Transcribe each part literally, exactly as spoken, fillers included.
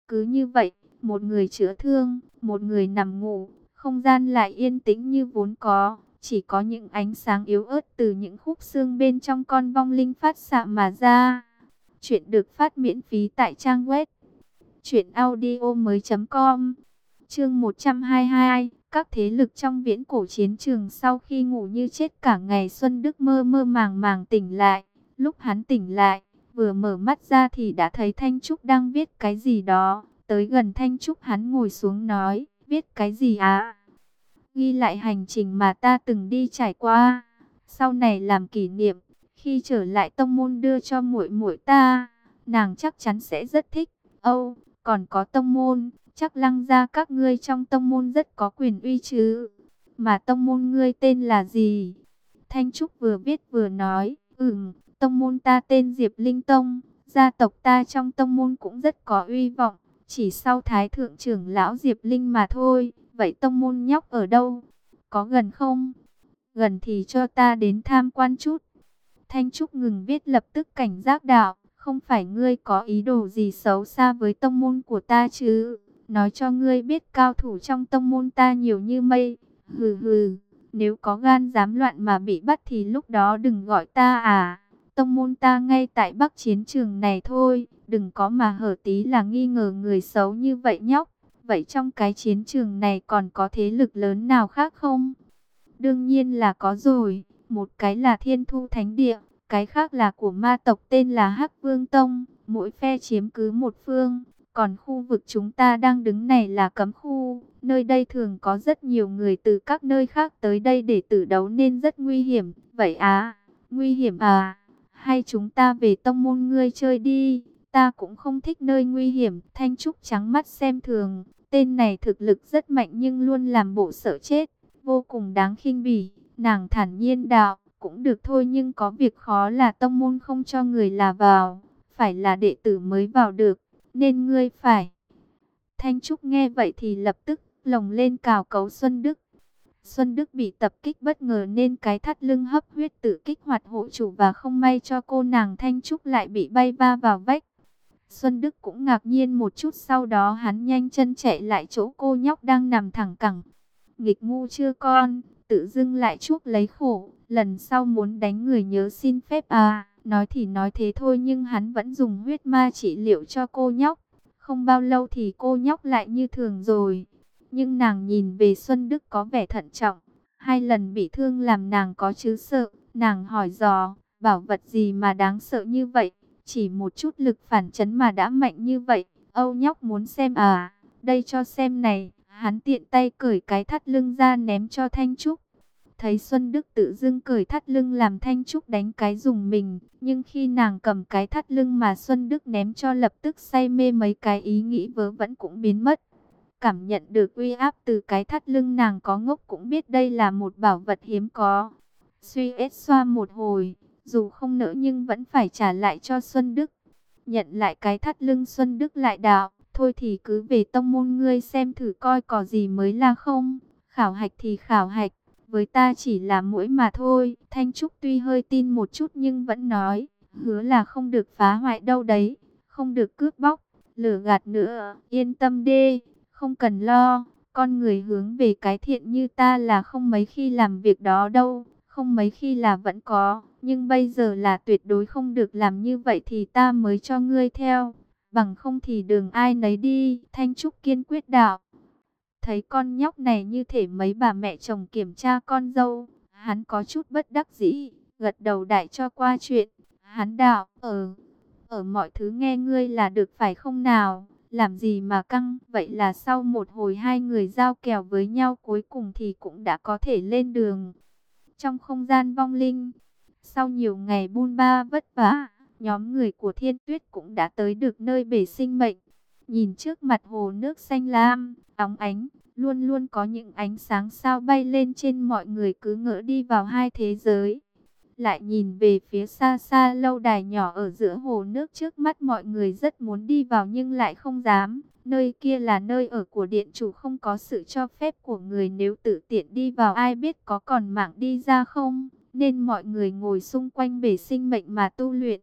Cứ như vậy, một người chữa thương, một người nằm ngủ, không gian lại yên tĩnh như vốn có, chỉ có những ánh sáng yếu ớt từ những khúc xương bên trong con vong linh phát xạ mà ra. Chuyện được phát miễn phí tại trang web truyện audio mới chấm com. Chương một trăm hai mươi hai, các thế lực trong viễn cổ chiến trường. Sau khi ngủ như chết cả ngày, Xuân Đức mơ mơ màng màng tỉnh lại. Lúc hắn tỉnh lại, vừa mở mắt ra thì đã thấy Thanh Trúc đang viết cái gì đó. Tới gần Thanh Trúc, hắn ngồi xuống nói, viết cái gì á? Ghi lại hành trình mà ta từng đi trải qua, sau này làm kỷ niệm, khi trở lại tông môn đưa cho muội muội ta, nàng chắc chắn sẽ rất thích. Âu, còn có tông môn, chắc Lăng gia các ngươi trong tông môn rất có quyền uy chứ? Mà tông môn ngươi tên là gì? Thanh Trúc vừa viết vừa nói, ừm, tông môn ta tên Diệp Linh Tông, gia tộc ta trong tông môn cũng rất có uy vọng, chỉ sau Thái thượng trưởng lão Diệp Linh mà thôi. Vậy tông môn nhóc ở đâu? Có gần không? Gần thì cho ta đến tham quan chút. Thanh Trúc ngừng viết lập tức cảnh giác đạo, không phải ngươi có ý đồ gì xấu xa với tông môn của ta chứ? Nói cho ngươi biết cao thủ trong tông môn ta nhiều như mây. Hừ hừ, nếu có gan dám loạn mà bị bắt thì lúc đó đừng gọi ta à. Tông môn ta ngay tại Bắc chiến trường này thôi, đừng có mà hở tí là nghi ngờ người xấu như vậy nhóc. Vậy trong cái chiến trường này còn có thế lực lớn nào khác không? Đương nhiên là có rồi, một cái là Thiên Thu Thánh Địa, cái khác là của ma tộc tên là Hắc Vương Tông, mỗi phe chiếm cứ một phương. Còn khu vực chúng ta đang đứng này là cấm khu, nơi đây thường có rất nhiều người từ các nơi khác tới đây để tử đấu nên rất nguy hiểm. Vậy à, nguy hiểm à, hay chúng ta về tông môn ngươi chơi đi, ta cũng không thích nơi nguy hiểm. Thanh Trúc trắng mắt xem thường, tên này thực lực rất mạnh nhưng luôn làm bộ sợ chết, vô cùng đáng khinh bỉ. Nàng thản nhiên đạo, cũng được thôi nhưng có việc khó là tông môn không cho người là vào, phải là đệ tử mới vào được, nên ngươi phải. Thanh Trúc nghe vậy thì lập tức lồng lên cào cấu Xuân Đức. Xuân Đức bị tập kích bất ngờ nên cái thắt lưng hấp huyết tự kích hoạt hộ chủ và không may cho cô nàng Thanh Trúc lại bị bay va vào vách. Xuân Đức cũng ngạc nhiên một chút, sau đó hắn nhanh chân chạy lại chỗ cô nhóc đang nằm thẳng cẳng. Nghịch ngu chưa con, tự dưng lại chuốc lấy khổ, lần sau muốn đánh người nhớ xin phép à. Nói thì nói thế thôi nhưng hắn vẫn dùng huyết ma trị liệu cho cô nhóc. Không bao lâu thì cô nhóc lại như thường rồi. Nhưng nàng nhìn về Xuân Đức có vẻ thận trọng. Hai lần bị thương làm nàng có chứ sợ. Nàng hỏi dò, bảo vật gì mà đáng sợ như vậy? Chỉ một chút lực phản chấn mà đã mạnh như vậy. Âu nhóc muốn xem à? Đây cho xem này. Hắn tiện tay cởi cái thắt lưng ra ném cho Thanh Trúc. Thấy Xuân Đức tự dưng cởi thắt lưng làm Thanh Trúc đánh cái rùng mình. Nhưng khi nàng cầm cái thắt lưng mà Xuân Đức ném cho lập tức say mê, mấy cái ý nghĩ vớ vẩn cũng biến mất. Cảm nhận được uy áp từ cái thắt lưng, nàng có ngốc cũng biết đây là một bảo vật hiếm có. Suy ết xoa một hồi, dù không nỡ nhưng vẫn phải trả lại cho Xuân Đức. Nhận lại cái thắt lưng, Xuân Đức lại đạo, thôi thì cứ về tông môn ngươi xem thử coi có gì mới là không. Khảo hạch thì khảo hạch, với ta chỉ là muỗi mà thôi. Thanh Trúc tuy hơi tin một chút nhưng vẫn nói, hứa là không được phá hoại đâu đấy, không được cướp bóc, lừa gạt nữa, yên tâm đi, không cần lo. Con người hướng về cái thiện như ta là không mấy khi làm việc đó đâu, không mấy khi là vẫn có, nhưng bây giờ là tuyệt đối không được làm như vậy thì ta mới cho ngươi theo, bằng không thì đường ai nấy đi. Thanh Trúc kiên quyết đạo. Thấy con nhóc này như thể mấy bà mẹ chồng kiểm tra con dâu, hắn có chút bất đắc dĩ, gật đầu đại cho qua chuyện. Hắn đạo, ờ, ở mọi thứ nghe ngươi là được phải không nào, làm gì mà căng. Vậy là sau một hồi hai người giao kèo với nhau cuối cùng thì cũng đã có thể lên đường. Trong không gian vong linh, sau nhiều ngày bôn ba vất vả, nhóm người của Thiên Tuyết cũng đã tới được nơi bể sinh mệnh. Nhìn trước mặt hồ nước xanh lam, óng ánh, luôn luôn có những ánh sáng sao bay lên trên, mọi người cứ ngỡ đi vào hai thế giới. Lại nhìn về phía xa xa lâu đài nhỏ ở giữa hồ nước trước mắt, mọi người rất muốn đi vào nhưng lại không dám. Nơi kia là nơi ở của điện chủ, không có sự cho phép của người, nếu tự tiện đi vào ai biết có còn mạng đi ra không. Nên mọi người ngồi xung quanh bể sinh mệnh mà tu luyện.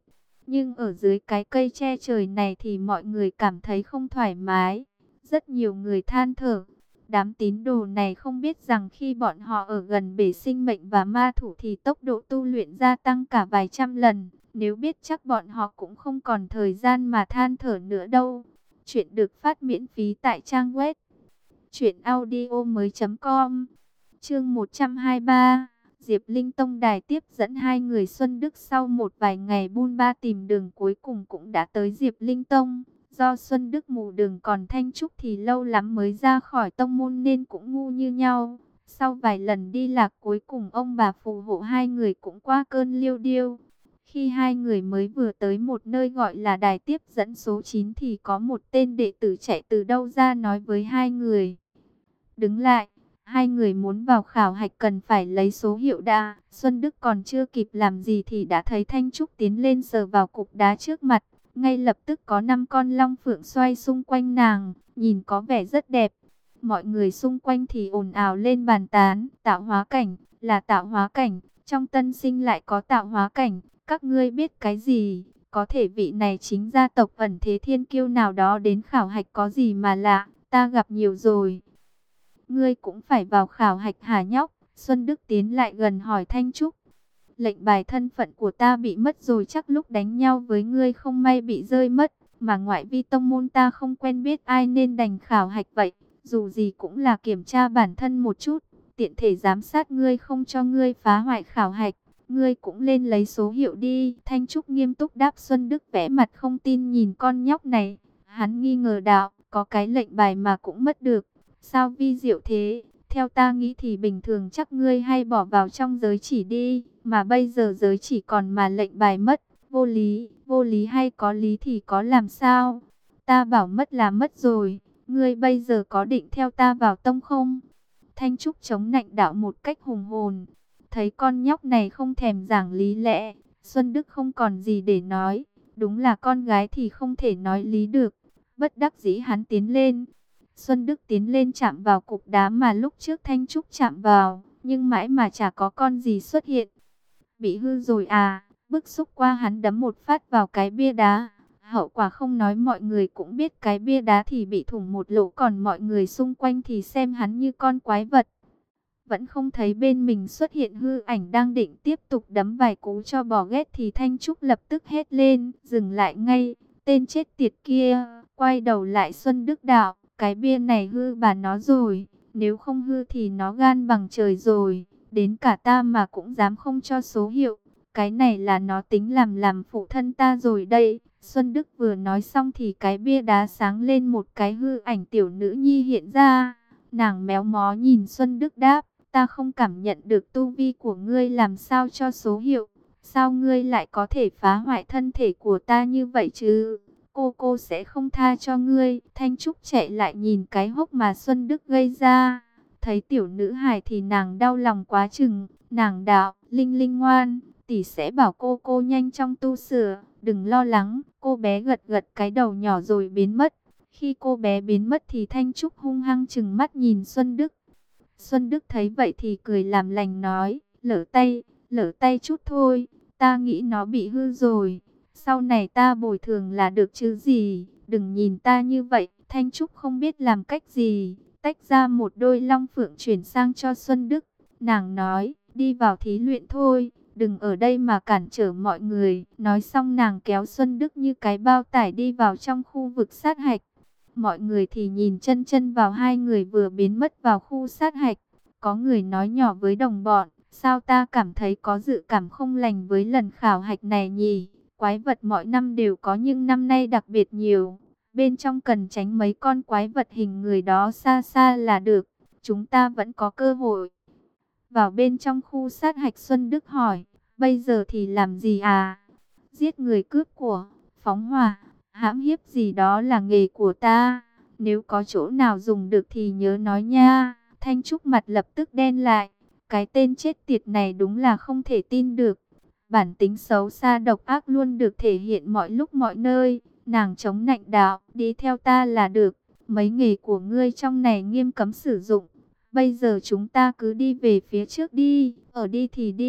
Nhưng ở dưới cái cây che trời này thì mọi người cảm thấy không thoải mái. Rất nhiều người than thở. Đám tín đồ này không biết rằng khi bọn họ ở gần bể sinh mệnh và ma thủ thì tốc độ tu luyện gia tăng cả vài trăm lần. Nếu biết chắc bọn họ cũng không còn thời gian mà than thở nữa đâu. Chuyện được phát miễn phí tại trang web truyện audio mới chấm com. Chương một trăm hai mươi ba. Diệp Linh Tông đài tiếp dẫn hai người. Xuân Đức sau một vài ngày buôn ba tìm đường cuối cùng cũng đã tới Diệp Linh Tông. Do Xuân Đức mù đường còn Thanh Trúc thì lâu lắm mới ra khỏi tông môn nên cũng ngu như nhau. Sau vài lần đi lạc cuối cùng ông bà phù hộ hai người cũng qua cơn liêu điêu. Khi hai người mới vừa tới một nơi gọi là đài tiếp dẫn số chín thì có một tên đệ tử chạy từ đâu ra nói với hai người. Đứng lại, hai người muốn vào khảo hạch cần phải lấy số hiệu đã. Xuân Đức còn chưa kịp làm gì thì đã thấy Thanh Trúc tiến lên sờ vào cục đá trước mặt. Ngay lập tức có năm con long phượng xoay xung quanh nàng, nhìn có vẻ rất đẹp. Mọi người xung quanh thì ồn ào lên bàn tán, tạo hóa cảnh, là tạo hóa cảnh, trong tân sinh lại có tạo hóa cảnh, các ngươi biết cái gì? Có thể vị này chính gia tộc ẩn thế thiên kiêu nào đó đến khảo hạch có gì mà lạ, ta gặp nhiều rồi. Ngươi cũng phải vào khảo hạch hả nhóc? Xuân Đức tiến lại gần hỏi Thanh Trúc. Lệnh bài thân phận của ta bị mất rồi, chắc lúc đánh nhau với ngươi không may bị rơi mất. Mà ngoại vi tông môn ta không quen biết ai nên đành khảo hạch vậy. Dù gì cũng là kiểm tra bản thân một chút, tiện thể giám sát ngươi không cho ngươi phá hoại khảo hạch. Ngươi cũng lên lấy số hiệu đi. Thanh Trúc nghiêm túc đáp. Xuân Đức vẽ mặt không tin nhìn con nhóc này. Hắn nghi ngờ đạo, có cái lệnh bài mà cũng mất được. Sao vi diệu thế? Theo ta nghĩ thì bình thường chắc ngươi hay bỏ vào trong giới chỉ đi. Mà bây giờ giới chỉ còn mà lệnh bài mất. Vô lý, vô lý hay có lý thì có làm sao? Ta bảo mất là mất rồi. Ngươi bây giờ có định theo ta vào tông không? Thanh Trúc chống nạnh đạo một cách hùng hồn. Thấy con nhóc này không thèm giảng lý lẽ, Xuân Đức không còn gì để nói. Đúng là con gái thì không thể nói lý được. Bất đắc dĩ hắn tiến lên. Xuân Đức tiến lên chạm vào cục đá mà lúc trước Thanh Trúc chạm vào, nhưng mãi mà chả có con gì xuất hiện. Bị hư rồi à? Bức xúc qua hắn đấm một phát vào cái bia đá. Hậu quả không nói mọi người cũng biết, cái bia đá thì bị thủng một lỗ, còn mọi người xung quanh thì xem hắn như con quái vật. Vẫn không thấy bên mình xuất hiện hư ảnh, đang định tiếp tục đấm vài cú cho bỏ ghét thì Thanh Trúc lập tức hét lên, dừng lại ngay. Tên chết tiệt kia, quay đầu lại Xuân Đức đạo, cái bia này hư bà nó rồi, nếu không hư thì nó gan bằng trời rồi, đến cả ta mà cũng dám không cho số hiệu, cái này là nó tính làm làm phụ thân ta rồi đây. Xuân Đức vừa nói xong thì cái bia đá sáng lên, một cái hư ảnh tiểu nữ nhi hiện ra, nàng méo mó nhìn Xuân Đức đáp, ta không cảm nhận được tu vi của ngươi, làm sao cho số hiệu, sao ngươi lại có thể phá hoại thân thể của ta như vậy chứ? Cô cô sẽ không tha cho ngươi. Thanh Trúc chạy lại nhìn cái hốc mà Xuân Đức gây ra. Thấy tiểu nữ hài thì nàng đau lòng quá chừng. Nàng đạo, Linh Linh ngoan, tỷ sẽ bảo cô cô nhanh trong tu sửa. Đừng lo lắng. Cô bé gật gật cái đầu nhỏ rồi biến mất. Khi cô bé biến mất thì Thanh Trúc hung hăng chừng mắt nhìn Xuân Đức. Xuân Đức thấy vậy thì cười làm lành nói, lỡ tay, lỡ tay chút thôi. Ta nghĩ nó bị hư rồi. Sau này ta bồi thường là được chứ gì, đừng nhìn ta như vậy. Thanh Trúc không biết làm cách gì, tách ra một đôi long phượng chuyển sang cho Xuân Đức. Nàng nói, đi vào thí luyện thôi, đừng ở đây mà cản trở mọi người. Nói xong nàng kéo Xuân Đức như cái bao tải đi vào trong khu vực sát hạch. Mọi người thì nhìn chân chân vào hai người vừa biến mất vào khu sát hạch. Có người nói nhỏ với đồng bọn, sao ta cảm thấy có dự cảm không lành với lần khảo hạch này nhỉ? Quái vật mọi năm đều có nhưng năm nay đặc biệt nhiều. Bên trong cần tránh mấy con quái vật hình người đó xa xa là được. Chúng ta vẫn có cơ hội. Vào bên trong khu sát hạch, Xuân Đức hỏi, bây giờ thì làm gì à? Giết người, cướp của, phóng hỏa, hãm hiếp gì đó là nghề của ta. Nếu có chỗ nào dùng được thì nhớ nói nha. Thanh Trúc mặt lập tức đen lại. Cái tên chết tiệt này đúng là không thể tin được. Bản tính xấu xa độc ác luôn được thể hiện mọi lúc mọi nơi. Nàng chống nạnh đạo, đi theo ta là được. Mấy nghề của ngươi trong này nghiêm cấm sử dụng. Bây giờ chúng ta cứ đi về phía trước đi. Ở đi thì đi,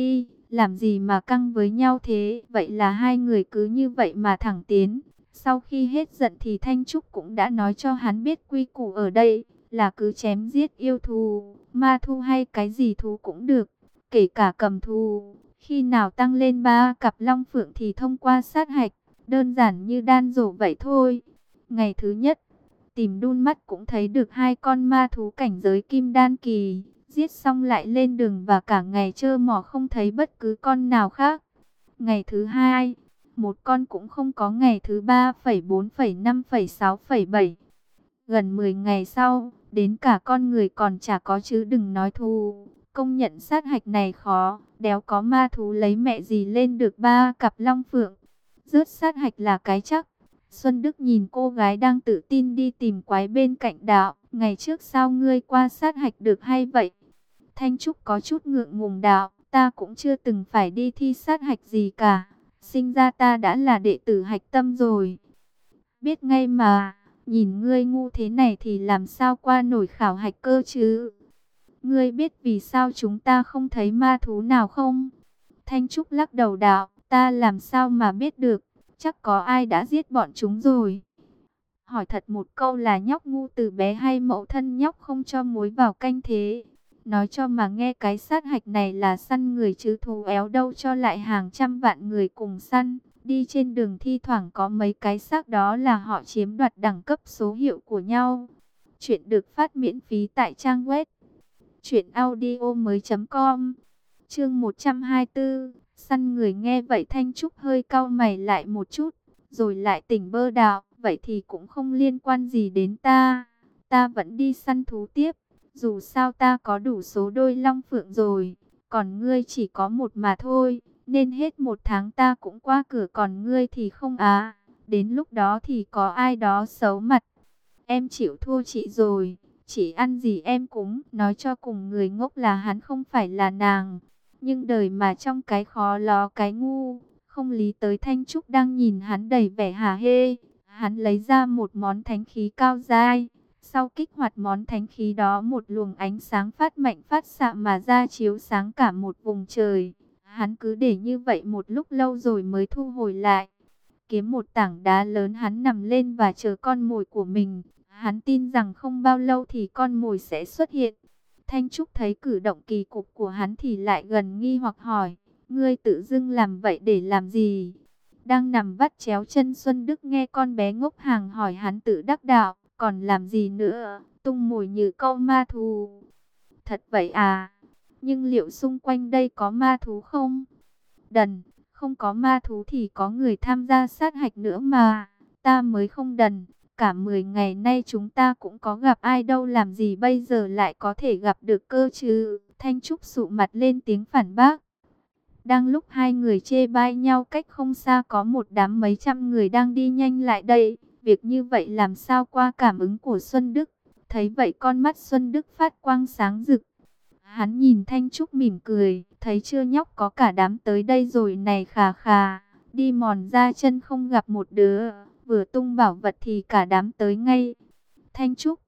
làm gì mà căng với nhau thế? Vậy là hai người cứ như vậy mà thẳng tiến. Sau khi hết giận thì Thanh Trúc cũng đã nói cho hắn biết quy củ ở đây là cứ chém giết yêu thú, ma thú hay cái gì thú cũng được, kể cả cầm thú. Khi nào tăng lên ba cặp long phượng thì thông qua sát hạch, đơn giản như đan dổ vậy thôi. Ngày thứ nhất, tìm đun mắt cũng thấy được hai con ma thú cảnh giới kim đan kỳ, giết xong lại lên đường và cả ngày trơ mỏ không thấy bất cứ con nào khác. Ngày thứ hai, một con cũng không có. Ngày thứ ba, phẩy bốn, phẩy năm, phẩy sáu, phẩy bảy. Gần mười ngày sau, đến cả con người còn chả có chứ đừng nói thú. Công nhận sát hạch này khó, đéo có ma thú lấy mẹ gì lên được ba cặp long phượng. Rớt sát hạch là cái chắc. Xuân Đức nhìn cô gái đang tự tin đi tìm quái bên cạnh đạo. Ngày trước sao ngươi qua sát hạch được hay vậy? Thanh Trúc có chút ngượng ngùng đạo. Ta cũng chưa từng phải đi thi sát hạch gì cả. Sinh ra ta đã là đệ tử hạch tâm rồi. Biết ngay mà, nhìn ngươi ngu thế này thì làm sao qua nổi khảo hạch cơ chứ? Ngươi biết vì sao chúng ta không thấy ma thú nào không? Thanh Trúc lắc đầu đạo. Ta làm sao mà biết được? Chắc có ai đã giết bọn chúng rồi. Hỏi thật một câu là nhóc ngu từ bé hay mẫu thân nhóc không cho muối vào canh thế? Nói cho mà nghe, cái sát hạch này là săn người chứ thú éo đâu cho lại hàng trăm vạn người cùng săn. Đi trên đường thi thoảng có mấy cái xác đó là họ chiếm đoạt đẳng cấp số hiệu của nhau. Chuyện được phát miễn phí tại trang web truyện audio mới chấm com. Chương một trăm hai mươi tư, săn người. Nghe vậy Thanh Trúc hơi cau mày lại một chút, rồi lại tỉnh bơ đạo. Vậy thì cũng không liên quan gì đến ta. Ta vẫn đi săn thú tiếp. Dù sao ta có đủ số đôi long phượng rồi. Còn ngươi chỉ có một mà thôi. Nên hết một tháng ta cũng qua cửa, còn ngươi thì không á. Đến lúc đó thì có ai đó xấu mặt. Em chịu thua chị rồi. Chỉ ăn gì em cũng nói cho cùng, người ngốc là hắn không phải là nàng. Nhưng đời mà trong cái khó ló cái ngu. Không lý tới Thanh Trúc đang nhìn hắn đầy vẻ hả hê. Hắn lấy ra một món thánh khí cao dai. Sau kích hoạt món thánh khí đó, một luồng ánh sáng phát mạnh phát xạ mà ra, chiếu sáng cả một vùng trời. Hắn cứ để như vậy một lúc lâu rồi mới thu hồi lại. Kiếm một tảng đá lớn, hắn nằm lên và chờ con mồi của mình. Hắn tin rằng không bao lâu thì con mồi sẽ xuất hiện. Thanh Trúc thấy cử động kỳ cục của hắn thì lại gần nghi hoặc hỏi. Ngươi tự dưng làm vậy để làm gì? Đang nằm vắt chéo chân Xuân Đức nghe con bé ngốc hàng hỏi, hắn tự đắc đạo. Còn làm gì nữa, tung mồi như câu ma thú. Thật vậy à? Nhưng liệu xung quanh đây có ma thú không? Đần, không có ma thú thì có người tham gia sát hạch nữa mà. Ta mới không đần, cả mười ngày nay chúng ta cũng có gặp ai đâu, làm gì bây giờ lại có thể gặp được cơ chứ? Thanh Trúc sụ mặt lên tiếng phản bác. Đang lúc hai người chê bai nhau, cách không xa có một đám mấy trăm người đang đi nhanh lại đây. Việc như vậy làm sao qua cảm ứng của Xuân Đức. Thấy vậy con mắt Xuân Đức phát quang sáng rực. Hắn nhìn Thanh Trúc mỉm cười. Thấy chưa nhóc, có cả đám tới đây rồi này, khà khà. Đi mòn ra chân không gặp một đứa. Vừa tung bảo vật thì cả đám tới ngay. Thanh Trúc.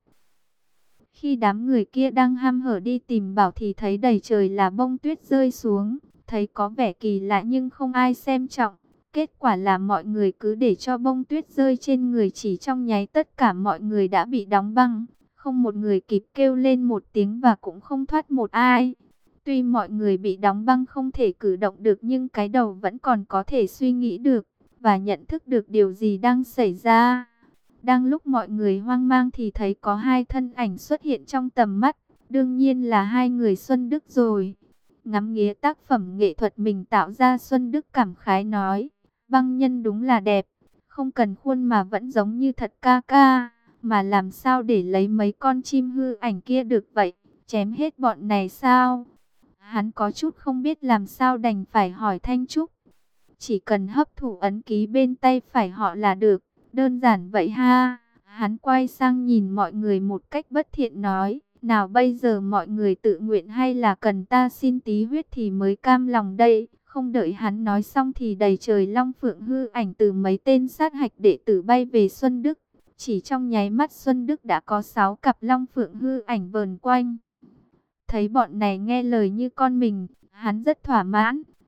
Khi đám người kia đang hăm hở đi tìm bảo thì thấy đầy trời là bông tuyết rơi xuống. Thấy có vẻ kỳ lạ nhưng không ai xem trọng. Kết quả là mọi người cứ để cho bông tuyết rơi trên người, chỉ trong nháy tất cả mọi người đã bị đóng băng. Không một người kịp kêu lên một tiếng và cũng không thoát một ai. Tuy mọi người bị đóng băng không thể cử động được nhưng cái đầu vẫn còn có thể suy nghĩ được và nhận thức được điều gì đang xảy ra. Đang lúc mọi người hoang mang thì thấy có hai thân ảnh xuất hiện trong tầm mắt. Đương nhiên là hai người Xuân Đức rồi. Ngắm nghía tác phẩm nghệ thuật mình tạo ra, Xuân Đức cảm khái nói. Băng nhân đúng là đẹp, không cần khuôn mà vẫn giống như thật ca ca. Mà làm sao để lấy mấy con chim hư ảnh kia được vậy? Chém hết bọn này sao? Hắn có chút không biết làm sao, đành phải hỏi Thanh Trúc. Chỉ cần hấp thụ ấn ký bên tay phải họ là được, đơn giản vậy ha. Hắn quay sang nhìn mọi người một cách bất thiện nói. Nào bây giờ mọi người tự nguyện hay là cần ta xin tí huyết thì mới cam lòng đây? Không đợi hắn nói xong thì đầy trời long phượng hư ảnh từ mấy tên sát hạch đệ tử bay về Xuân Đức. Chỉ trong nháy mắt Xuân Đức đã có sáu cặp long phượng hư ảnh vờn quanh. Thấy bọn này nghe lời như con mình, hắn rất thỏa mãn.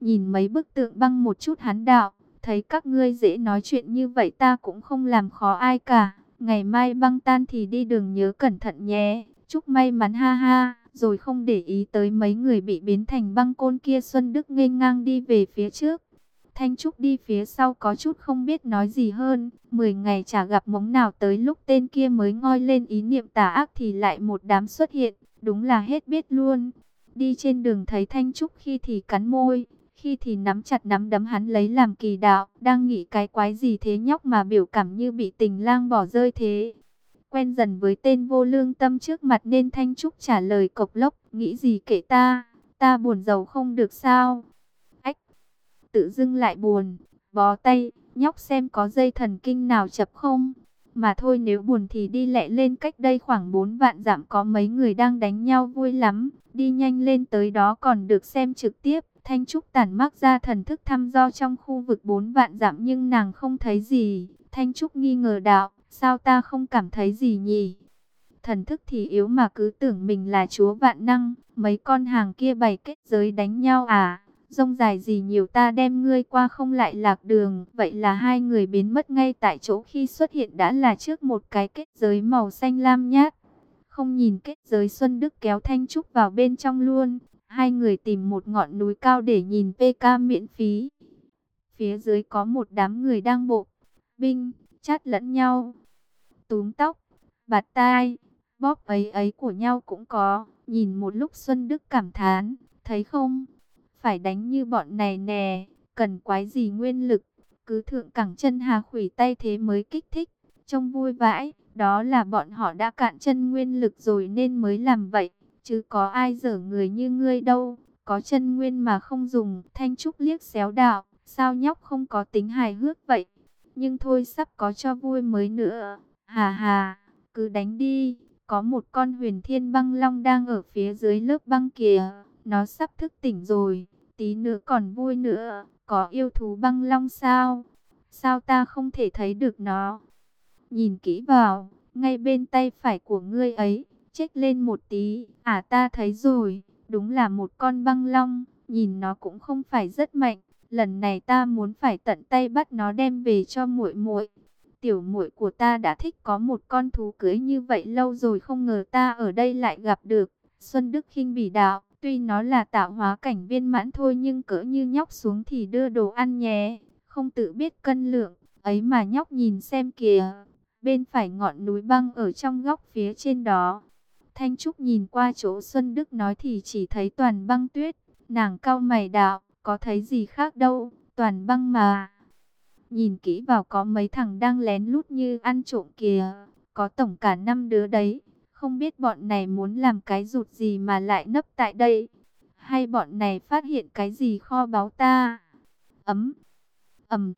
nhìn mấy bức tượng băng một chút hắn đạo, thấy các ngươi dễ nói chuyện như vậy ta cũng không làm khó ai cả. Ngày mai băng tan thì đi đường nhớ cẩn thận nhé, chúc may mắn ha ha. Rồi không để ý tới mấy người bị biến thành băng côn kia, Xuân Đức nghênh ngang đi về phía trước. Thanh Trúc đi phía sau có chút không biết nói gì hơn. Mười ngày chả gặp mống nào, tới lúc tên kia mới ngoi lên ý niệm tà ác thì lại một đám xuất hiện. Đúng là hết biết luôn. Đi trên đường thấy Thanh Trúc khi thì cắn môi, khi thì nắm chặt nắm đấm hắn lấy làm kỳ đạo. Đang nghĩ cái quái gì thế nhóc mà biểu cảm như bị tình lang bỏ rơi thế. Quen dần với tên vô lương tâm trước mặt nên Thanh Trúc trả lời cộc lốc, nghĩ gì kệ ta, ta buồn giàu không được sao. Ách, tự dưng lại buồn, bó tay, nhóc xem có dây thần kinh nào chập không. Mà thôi nếu buồn thì đi lẹ lên, cách đây khoảng bốn vạn dặm có mấy người đang đánh nhau vui lắm, đi nhanh lên tới đó còn được xem trực tiếp. Thanh Trúc tản mác ra thần thức thăm dò trong khu vực bốn vạn dặm nhưng nàng không thấy gì. Thanh Trúc nghi ngờ đạo, sao ta không cảm thấy gì nhỉ? Thần thức thì yếu mà cứ tưởng mình là chúa vạn năng, mấy con hàng kia bày kết giới đánh nhau à? Rông dài gì nhiều, ta đem ngươi qua không lại lạc đường. Vậy là hai người biến mất ngay tại chỗ, khi xuất hiện đã là trước một cái kết giới màu xanh lam nhát. Không nhìn kết giới, Xuân Đức kéo Thanh Trúc vào bên trong luôn. Hai người tìm một ngọn núi cao để nhìn pê ca miễn phí. Phía dưới có một đám người đang bộ binh, chát lẫn nhau, túm tóc, bạt tai, bóp ấy ấy của nhau cũng có. Nhìn một lúc Xuân Đức cảm thán, thấy không? Phải đánh như bọn này nè, cần quái gì nguyên lực, cứ thượng cẳng chân hà khủy tay thế mới kích thích, trông vui vãi. Đó là bọn họ đã cạn chân nguyên lực rồi nên mới làm vậy, chứ có ai dở người như ngươi đâu, có chân nguyên mà không dùng. Thanh Trúc liếc xéo đạo, sao nhóc không có tính hài hước vậy? Nhưng thôi sắp có cho vui mới nữa, hà hà, cứ đánh đi. Có một con huyền thiên băng long đang ở phía dưới lớp băng kìa, nó sắp thức tỉnh rồi, tí nữa còn vui nữa. Có yêu thú băng long sao? Sao ta không thể thấy được nó? Nhìn kỹ vào, ngay bên tay phải của ngươi ấy, chếch lên một tí. À ta thấy rồi, đúng là một con băng long, nhìn nó cũng không phải rất mạnh. Lần này ta muốn phải tận tay bắt nó đem về cho muội muội. Tiểu muội của ta đã thích có một con thú cưới như vậy lâu rồi, không ngờ ta ở đây lại gặp được. Xuân Đức khinh bỉ đạo, tuy nó là tạo hóa cảnh viên mãn thôi nhưng cỡ như nhóc xuống thì đưa đồ ăn nhé, không tự biết cân lượng. Ấy mà nhóc nhìn xem kìa, bên phải ngọn núi băng ở trong góc phía trên đó. Thanh Trúc nhìn qua chỗ Xuân Đức nói thì chỉ thấy toàn băng tuyết. Nàng cau mày đạo, có thấy gì khác đâu, toàn băng mà. Nhìn kỹ vào có mấy thằng đang lén lút như ăn trộm kìa, có tổng cả năm đứa đấy. Không biết bọn này muốn làm cái rụt gì mà lại nấp tại đây, hay bọn này phát hiện cái gì kho báu ta. Ấm, ầm,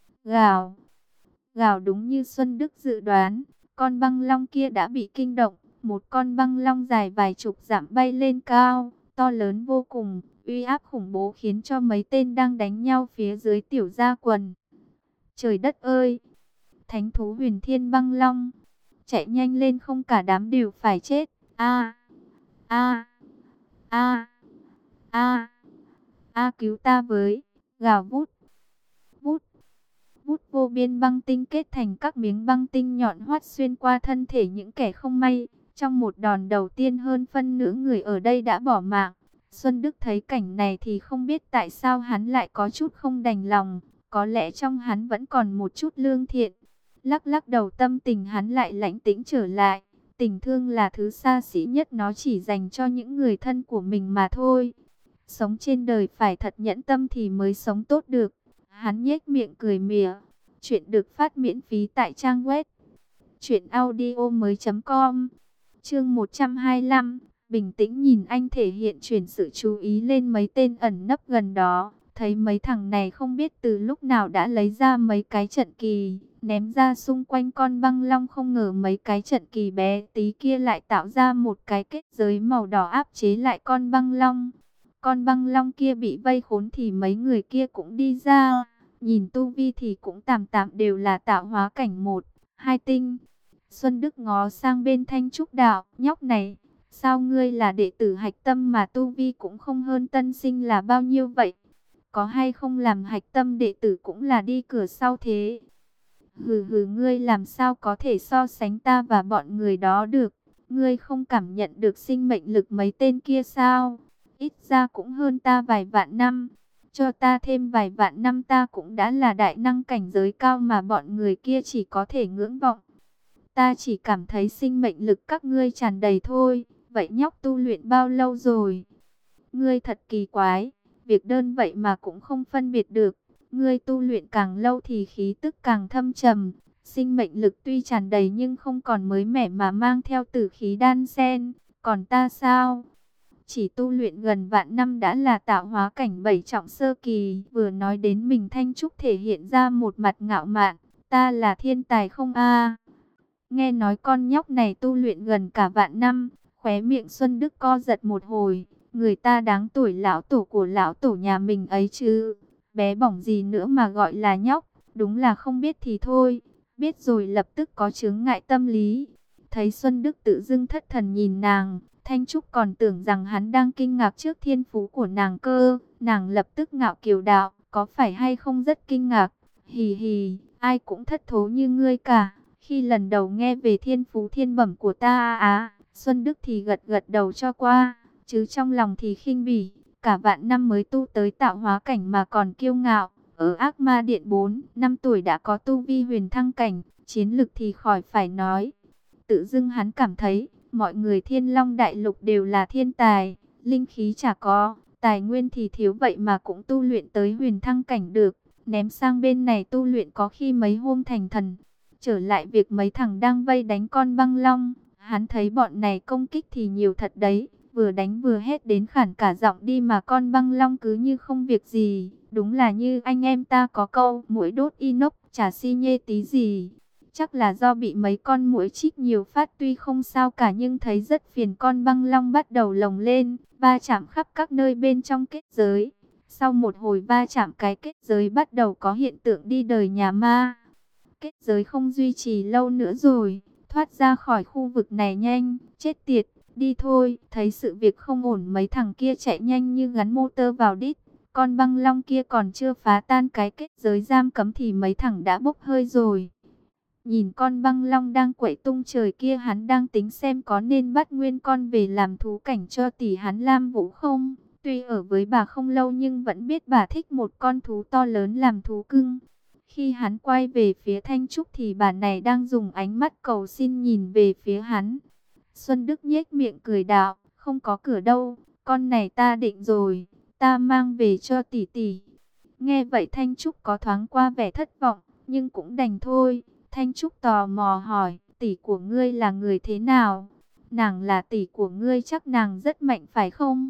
gào, gào, đúng như Xuân Đức dự đoán, con băng long kia đã bị kinh động. Một con băng long dài vài chục dặm bay lên cao, to lớn vô cùng, uy áp khủng bố khiến cho mấy tên đang đánh nhau phía dưới tiểu ra quần. Trời đất ơi! Thánh thú huyền thiên băng long, chạy nhanh lên không cả đám đều phải chết. A a a a a cứu ta với! Gào vút, vút, vút, vô biên băng tinh kết thành các miếng băng tinh nhọn hoắt xuyên qua thân thể những kẻ không may. Trong một đòn đầu tiên hơn phân nửa người ở đây đã bỏ mạng. Xuân Đức thấy cảnh này thì không biết tại sao hắn lại có chút không đành lòng. Có lẽ trong hắn vẫn còn một chút lương thiện. Lắc lắc đầu, tâm tình hắn lại lãnh tĩnh trở lại. Tình thương là thứ xa xỉ nhất, nó chỉ dành cho những người thân của mình mà thôi. Sống trên đời phải thật nhẫn tâm thì mới sống tốt được. Hắn nhếch miệng cười mỉa. Chuyện được phát miễn phí tại trang web truyện audio mới chấm com. Chương một trăm hai mươi lăm, bình tĩnh nhìn anh thể hiện chuyển sự chú ý lên mấy tên ẩn nấp gần đó. Thấy mấy thằng này không biết từ lúc nào đã lấy ra mấy cái trận kỳ, ném ra xung quanh con băng long. Không ngờ mấy cái trận kỳ bé tí kia lại tạo ra một cái kết giới màu đỏ áp chế lại con băng long. Con băng long kia bị vây khốn thì mấy người kia cũng đi ra. Nhìn tu vi thì cũng tạm tạm đều là tạo hóa cảnh một, hai tinh. Xuân Đức ngó sang bên Thanh Trúc đạo, nhóc này, sao ngươi là đệ tử hạch tâm mà tu vi cũng không hơn tân sinh là bao nhiêu vậy? có hay không làm hạch tâm đệ tử cũng là đi cửa sau thế. Hừ hừ, ngươi làm sao có thể so sánh ta và bọn người đó được? Ngươi không cảm nhận được sinh mệnh lực mấy tên kia sao? Ít ra cũng hơn ta vài vạn năm. Cho ta thêm vài vạn năm ta cũng đã là đại năng cảnh giới cao mà bọn người kia chỉ có thể ngưỡng vọng. Ta chỉ cảm thấy sinh mệnh lực các ngươi tràn đầy thôi. Vậy nhóc tu luyện bao lâu rồi? Ngươi thật kỳ quái, việc đơn vậy mà cũng không phân biệt được. Ngươi tu luyện càng lâu thì khí tức càng thâm trầm. Sinh mệnh lực tuy tràn đầy nhưng không còn mới mẻ mà mang theo tử khí đan xen. Còn ta sao? Chỉ tu luyện gần vạn năm đã là tạo hóa cảnh bảy trọng sơ kỳ. Vừa nói đến mình, Thanh Trúc thể hiện ra một mặt ngạo mạn. Ta là thiên tài không a? Nghe nói con nhóc này tu luyện gần cả vạn năm. Khóe miệng Xuân Đức co giật một hồi. Người ta đáng tuổi lão tổ của lão tổ nhà mình ấy chứ. Bé bỏng gì nữa mà gọi là nhóc. Đúng là không biết thì thôi. Biết rồi lập tức có chướng ngại tâm lý. Thấy Xuân Đức tự dưng thất thần nhìn nàng, Thanh Trúc còn tưởng rằng hắn đang kinh ngạc trước thiên phú của nàng cơ. Nàng lập tức ngạo kiều đạo, có phải hay không rất kinh ngạc? Hì hì, ai cũng thất thố như ngươi cả. Khi lần đầu nghe về thiên phú thiên bẩm của ta á, Xuân Đức thì gật gật đầu cho qua, chứ trong lòng thì khinh bỉ. Cả vạn năm mới tu tới tạo hóa cảnh mà còn kiêu ngạo. Ở Ác Ma Điện bốn năm tuổi đã có tu vi huyền thăng cảnh, chiến lực thì khỏi phải nói. Tự dưng hắn cảm thấy, mọi người Thiên Long Đại Lục đều là thiên tài, linh khí chả có, tài nguyên thì thiếu, vậy mà cũng tu luyện tới huyền thăng cảnh được. Ném sang bên này tu luyện có khi mấy hôm thành thần. Trở lại việc mấy thằng đang vây đánh con băng long, hắn thấy bọn này công kích thì nhiều thật đấy. Vừa đánh vừa hét đến khản cả giọng đi mà con băng long cứ như không việc gì. Đúng là như anh em ta có câu, muỗi đốt inox, chả si nhê tí gì. Chắc là do bị mấy con muỗi chích nhiều phát, tuy không sao cả nhưng thấy rất phiền. Con băng long bắt đầu lồng lên, va chạm khắp các nơi bên trong kết giới. Sau một hồi va chạm, cái kết giới bắt đầu có hiện tượng đi đời nhà ma. Kết giới không duy trì lâu nữa rồi, thoát ra khỏi khu vực này nhanh, chết tiệt, đi thôi. Thấy sự việc không ổn, mấy thằng kia chạy nhanh như gắn motor vào đít. Con băng long kia còn chưa phá tan cái kết giới giam cấm thì mấy thằng đã bốc hơi rồi. Nhìn con băng long đang quậy tung trời kia, hắn đang tính xem có nên bắt nguyên con về làm thú cảnh cho tỷ hắn Lam Vũ không. Tuy ở với bà không lâu nhưng vẫn biết bà thích một con thú to lớn làm thú cưng. Khi hắn quay về phía Thanh Trúc thì bà này đang dùng ánh mắt cầu xin nhìn về phía hắn. Xuân Đức nhếch miệng cười đạo, không có cửa đâu, con này ta định rồi, ta mang về cho tỷ tỷ. Nghe vậy Thanh Trúc có thoáng qua vẻ thất vọng, nhưng cũng đành thôi. Thanh Trúc tò mò hỏi, tỷ của ngươi là người thế nào? Nàng là tỷ của ngươi chắc nàng rất mạnh phải không?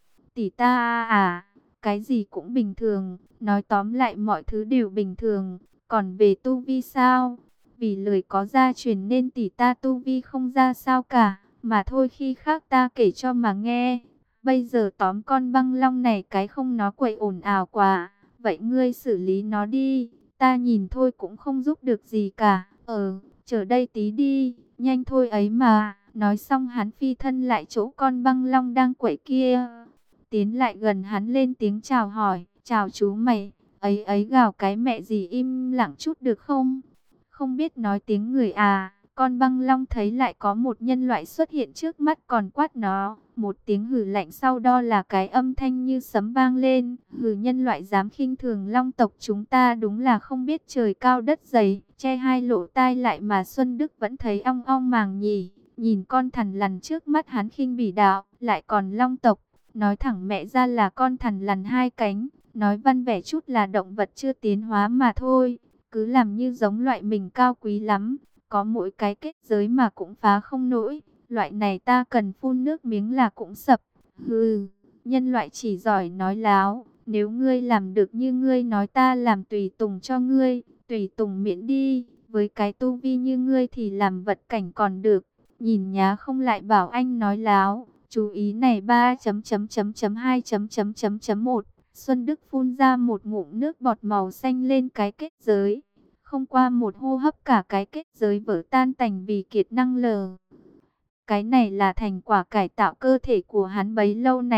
Tỷ ta à, cái gì cũng bình thường, nói tóm lại mọi thứ đều bình thường. Còn về tu vi sao? Vì lời có gia truyền nên tỷ ta tu vi không ra sao cả, mà thôi khi khác ta kể cho mà nghe. Bây giờ tóm con băng long này cái không nó quậy ồn ào quá, vậy ngươi xử lý nó đi, ta nhìn thôi cũng không giúp được gì cả. Ờ, chờ đây tí đi, nhanh thôi ấy mà. Nói xong hắn phi thân lại chỗ con băng long đang quậy kia, tiến lại gần hắn lên tiếng chào hỏi, chào chú mày. Ấy ấy gào cái mẹ gì, im lặng chút được không? Không biết nói tiếng người à? Con băng long thấy lại có một nhân loại xuất hiện trước mắt còn quát nó. Một tiếng hừ lạnh sau đó là cái âm thanh như sấm vang lên. Hừ, nhân loại dám khinh thường long tộc chúng ta đúng là không biết trời cao đất dày. Che hai lỗ tai lại mà Xuân Đức vẫn thấy ong ong màng nhỉ. Nhìn con thằn lằn trước mắt hắn khinh bỉ đạo, lại còn long tộc. Nói thẳng mẹ ra là con thằn lằn hai cánh. Nói văn vẻ chút là động vật chưa tiến hóa mà thôi. Cứ làm như giống loại mình cao quý lắm. Có mỗi cái kết giới mà cũng phá không nổi. Loại này ta cần phun nước miếng là cũng sập. Hừ, nhân loại chỉ giỏi nói láo. Nếu ngươi làm được như ngươi nói ta làm tùy tùng cho ngươi. Tùy tùng miễn đi. Với cái tu vi như ngươi thì làm vật cảnh còn được. Nhìn nhá không lại bảo anh nói láo. Chú ý này ba chấm chấm chấm chấm hai chấm chấm chấm chấm một. Xuân Đức phun ra một ngụm nước bọt màu xanh lên cái kết giới. Không qua một hô hấp cả cái kết giới vỡ tan tành vì kiệt năng lờ. Cái này là thành quả cải tạo cơ thể của hắn bấy lâu này.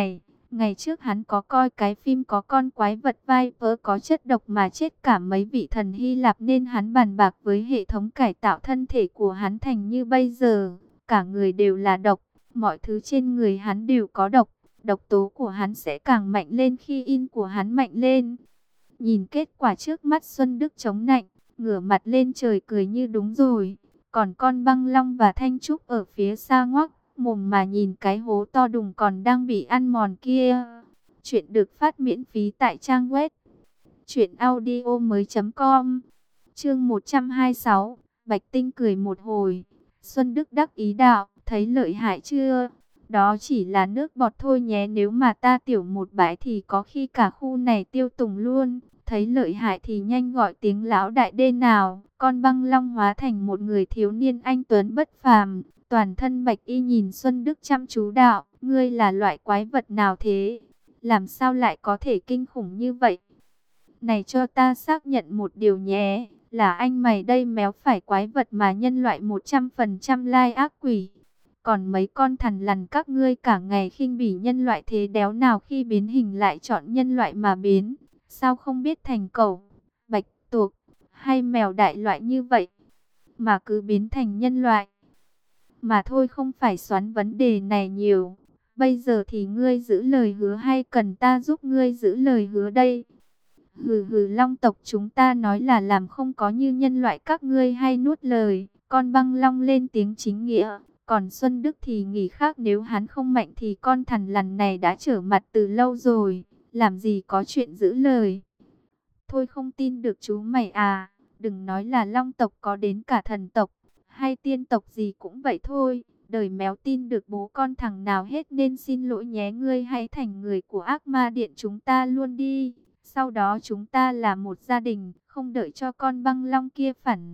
Ngày trước hắn có coi cái phim có con quái vật Viper có chất độc mà chết cả mấy vị thần Hy Lạp, nên hắn bàn bạc với hệ thống cải tạo thân thể của hắn thành như bây giờ. Cả người đều là độc, mọi thứ trên người hắn đều có độc. Độc tố của hắn sẽ càng mạnh lên khi in của hắn mạnh lên. Nhìn kết quả trước mắt, Xuân Đức chống nạnh, ngửa mặt lên trời cười như đúng rồi. Còn con Băng Long và Thanh Trúc ở phía xa ngoác mồm mà nhìn cái hố to đùng còn đang bị ăn mòn kia. Chuyện được phát miễn phí tại trang web truyện audio mới chấm com. Chương một trăm hai mươi sáu, Bạch Tinh cười một hồi. Xuân Đức đắc ý đạo, thấy lợi hại chưa? Đó chỉ là nước bọt thôi nhé, nếu mà ta tiểu một bãi thì có khi cả khu này tiêu tùng luôn. Thấy lợi hại thì nhanh gọi tiếng lão đại đê nào. Con Băng Long hóa thành một người thiếu niên anh tuấn bất phàm, toàn thân bạch y, nhìn Xuân Đức chăm chú đạo, ngươi là loại quái vật nào thế? Làm sao lại có thể kinh khủng như vậy? Này, cho ta xác nhận một điều nhé, là anh mày đây méo phải quái vật mà nhân loại một trăm phần trăm lai ác quỷ. Còn mấy con thằn lằn các ngươi cả ngày khinh bỉ nhân loại, thế đéo nào khi biến hình lại chọn nhân loại mà biến? Sao không biết thành cẩu, bạch tuộc hay mèo đại loại như vậy, mà cứ biến thành nhân loại? Mà thôi, không phải xoắn vấn đề này nhiều. Bây giờ thì ngươi giữ lời hứa hay cần ta giúp ngươi giữ lời hứa đây? Hừ hừ, Long tộc chúng ta nói là làm, không có như nhân loại các ngươi hay nuốt lời. Con Băng Long lên tiếng chính nghĩa. Còn Xuân Đức thì nghĩ khác, nếu hắn không mạnh thì con thằn lằn này đã trở mặt từ lâu rồi. Làm gì có chuyện giữ lời. Thôi không tin được chú mày à. Đừng nói là Long tộc, có đến cả thần tộc hay tiên tộc gì cũng vậy thôi. Đời méo tin được bố con thằng nào hết, nên xin lỗi nhé, ngươi hãy thành người của ác ma điện chúng ta luôn đi. Sau đó chúng ta là một gia đình, không đợi cho con Băng Long kia phản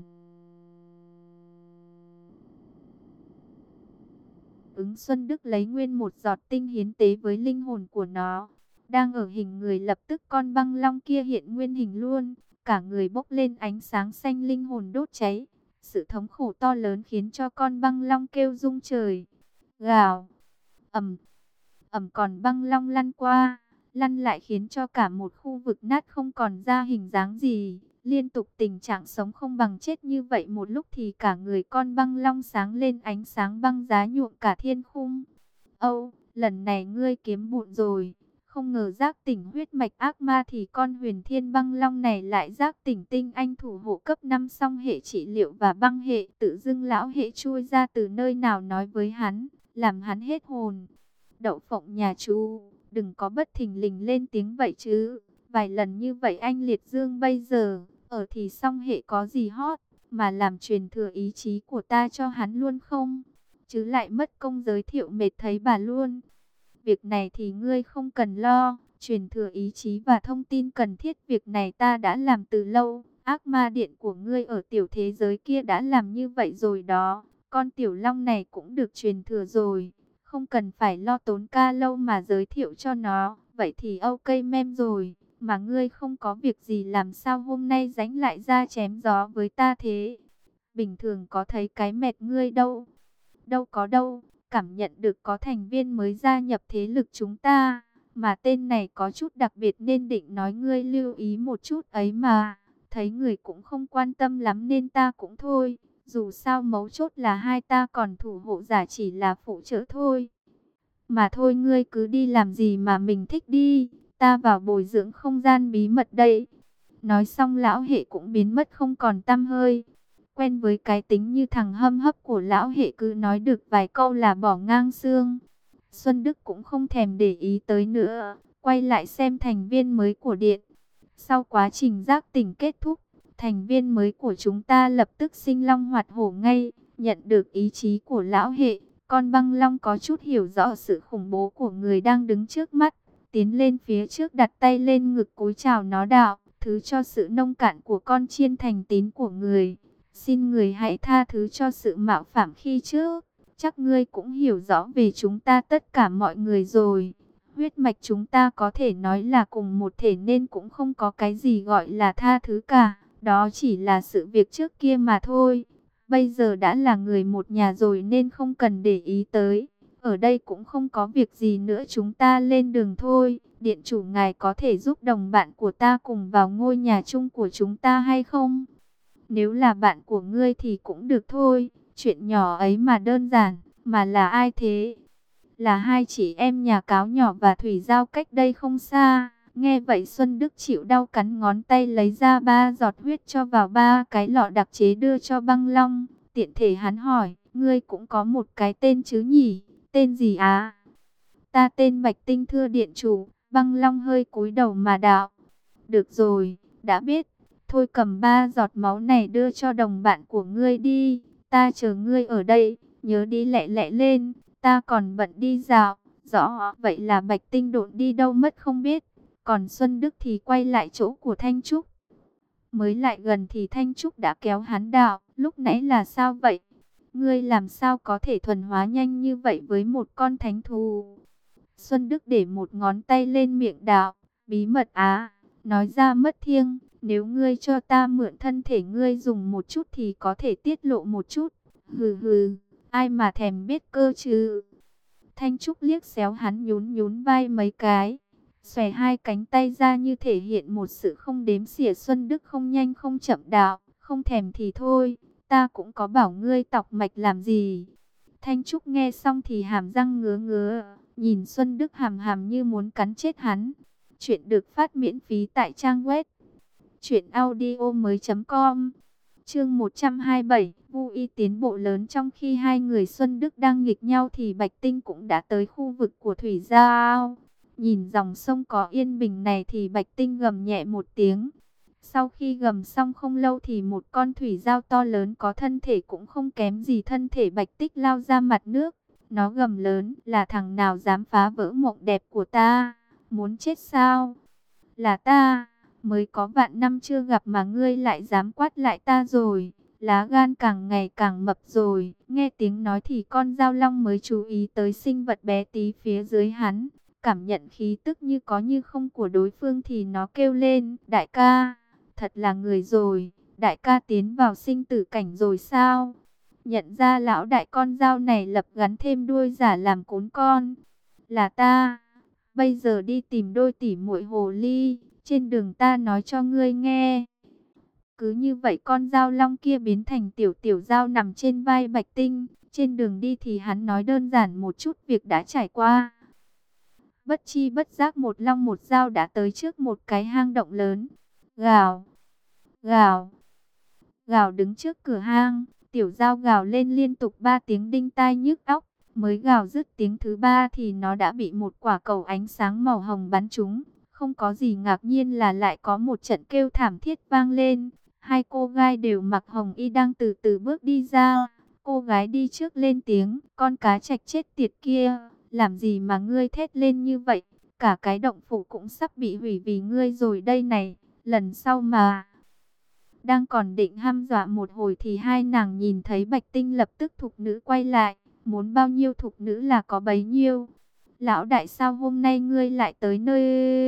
ứng. Xuân Đức lấy nguyên một giọt tinh hiến tế với linh hồn của nó. Đang ở hình người, lập tức con Băng Long kia hiện nguyên hình luôn. Cả người bốc lên ánh sáng xanh, linh hồn đốt cháy. Sự thống khổ to lớn khiến cho con Băng Long kêu rung trời. Gào, ầm, ầm, còn Băng Long lăn qua, lăn lại, khiến cho cả một khu vực nát không còn ra hình dáng gì. Liên tục tình trạng sống không bằng chết như vậy một lúc thì cả người con Băng Long sáng lên ánh sáng băng giá nhuộm cả thiên khung. Âu, lần này ngươi kiếm bụn rồi. Không ngờ giác tỉnh huyết mạch ác ma thì con Huyền Thiên Băng Long này lại giác tỉnh tinh anh thủ hộ cấp năm, song hệ trị liệu và băng hệ. Tự dưng lão hệ chui ra từ nơi nào nói với hắn, làm hắn hết hồn. Đậu phộng nhà chú, đừng có bất thình lình lên tiếng vậy chứ. Vài lần như vậy anh liệt dương bây giờ, ở thì song hệ có gì hot, mà làm truyền thừa ý chí của ta cho hắn luôn không? Chứ lại mất công giới thiệu mệt thấy bà luôn. Việc này thì ngươi không cần lo, truyền thừa ý chí và thông tin cần thiết, việc này ta đã làm từ lâu. Ác ma điện của ngươi ở tiểu thế giới kia đã làm như vậy rồi đó. Con tiểu long này cũng được truyền thừa rồi, không cần phải lo tốn ca lâu mà giới thiệu cho nó. Vậy thì ok mem rồi, mà ngươi không có việc gì làm sao hôm nay rảnh lại ra chém gió với ta thế? Bình thường có thấy cái mệt ngươi đâu. Đâu có đâu, cảm nhận được có thành viên mới gia nhập thế lực chúng ta, mà tên này có chút đặc biệt nên định nói ngươi lưu ý một chút ấy mà. Thấy người cũng không quan tâm lắm nên ta cũng thôi. Dù sao mấu chốt là hai ta, còn thủ hộ giả chỉ là phụ trợ thôi. Mà thôi, ngươi cứ đi làm gì mà mình thích đi, ta vào bồi dưỡng không gian bí mật đây. Nói xong lão hệ cũng biến mất không còn tăm hơi. Quen với cái tính như thằng hâm hấp của lão hệ, cứ nói được vài câu là bỏ ngang xương. Xuân Đức cũng không thèm để ý tới nữa, quay lại xem thành viên mới của điện. Sau quá trình giác tỉnh kết thúc, thành viên mới của chúng ta lập tức sinh long hoạt hổ ngay. Nhận được ý chí của lão hệ, con Băng Long có chút hiểu rõ sự khủng bố của người đang đứng trước mắt. Tiến lên phía trước, đặt tay lên ngực cúi chào nó đạo, thứ cho sự nông cạn của con chiên thành tín của người. Xin người hãy tha thứ cho sự mạo phạm khi trước. Chắc ngươi cũng hiểu rõ về chúng ta tất cả mọi người rồi. Huyết mạch chúng ta có thể nói là cùng một thể nên cũng không có cái gì gọi là tha thứ cả. Đó chỉ là sự việc trước kia mà thôi. Bây giờ đã là người một nhà rồi nên không cần để ý tới. ở đây cũng không có việc gì nữa, chúng ta lên đường thôi. Điện chủ ngài có thể giúp đồng bạn của ta cùng vào ngôi nhà chung của chúng ta hay không? Nếu là bạn của ngươi thì cũng được thôi, chuyện nhỏ ấy mà đơn giản, mà là ai thế? Là hai chị em nhà Cáo Nhỏ và Thủy Giao cách đây không xa. Nghe vậy Xuân Đức chịu đau cắn ngón tay lấy ra ba giọt huyết cho vào ba cái lọ đặc chế đưa cho Băng Long. Tiện thể hắn hỏi, ngươi cũng có một cái tên chứ nhỉ? Tên gì á? Ta tên Bạch Tinh thưa điện chủ. Băng Long hơi cúi đầu mà đạo. Được rồi, đã biết. Thôi cầm ba giọt máu này đưa cho đồng bạn của ngươi đi. Ta chờ ngươi ở đây, nhớ đi lẹ lẹ lên. Ta còn bận đi dạo. Rõ, vậy là Bạch Tinh độn đi đâu mất không biết. Còn Xuân Đức thì quay lại chỗ của Thanh Trúc. Mới lại gần thì Thanh Trúc đã kéo hắn đạo. Lúc nãy là sao vậy? Ngươi làm sao có thể thuần hóa nhanh như vậy với một con thánh thú? Xuân Đức để một ngón tay lên miệng đạo. Bí mật á, nói ra mất thiêng. Nếu ngươi cho ta mượn thân thể ngươi dùng một chút thì có thể tiết lộ một chút. Hừ hừ, ai mà thèm biết cơ chứ. Thanh Trúc liếc xéo hắn nhún nhún vai mấy cái. Xòe hai cánh tay ra như thể hiện một sự không đếm xỉa. Xuân Đức không nhanh không chậm đạo. Không thèm thì thôi, ta cũng có bảo ngươi tọc mạch làm gì. Thanh Trúc nghe xong thì hàm răng ngứa ngứa. Nhìn Xuân Đức hàm hàm như muốn cắn chết hắn. Chuyện được phát miễn phí tại trang web truyện audio mới chấm com. Chương một trăm hai mươi bảy, Vu Y tiến bộ lớn. Trong khi hai người Xuân Đức đang nghịch nhau thì Bạch Tinh cũng đã tới khu vực của Thủy Giao. Nhìn dòng sông có yên bình này thì Bạch Tinh gầm nhẹ một tiếng. Sau khi gầm xong không lâu thì một con thủy giao to lớn có thân thể cũng không kém gì thân thể Bạch Tích lao ra mặt nước. Nó gầm lớn, là thằng nào dám phá vỡ mộng đẹp của ta? Muốn chết sao? Là ta, mới có vạn năm chưa gặp mà ngươi lại dám quát lại ta rồi. Lá gan càng ngày càng mập rồi. Nghe tiếng nói thì con dao long mới chú ý tới sinh vật bé tí phía dưới hắn. Cảm nhận khí tức như có như không của đối phương thì nó kêu lên, đại ca, thật là người rồi, đại ca tiến vào sinh tử cảnh rồi sao? Nhận ra lão đại con dao này lập gắn thêm đuôi giả làm cún con. Là ta, bây giờ đi tìm đôi tỷ muội hồ ly, trên đường ta nói cho ngươi nghe. Cứ như vậy con dao long kia biến thành tiểu tiểu dao nằm trên vai Bạch Tinh. Trên đường đi thì hắn nói đơn giản một chút việc đã trải qua. Bất chi bất giác một long một dao đã tới trước một cái hang động lớn. Gào, gào, gào đứng trước cửa hang. Tiểu dao gào lên liên tục ba tiếng đinh tai nhức óc. Mới gào dứt tiếng thứ ba thì nó đã bị một quả cầu ánh sáng màu hồng bắn trúng. Không có gì ngạc nhiên là lại có một trận kêu thảm thiết vang lên. Hai cô gái đều mặc hồng y đang từ từ bước đi ra. Cô gái đi trước lên tiếng, con cá trạch chết tiệt kia, làm gì mà ngươi thét lên như vậy? Cả cái động phủ cũng sắp bị hủy vì ngươi rồi đây này, lần sau mà. Đang còn định hăm dọa một hồi thì hai nàng nhìn thấy Bạch Tinh lập tức thục nữ quay lại, muốn bao nhiêu thục nữ là có bấy nhiêu. Lão đại sao hôm nay ngươi lại tới nơi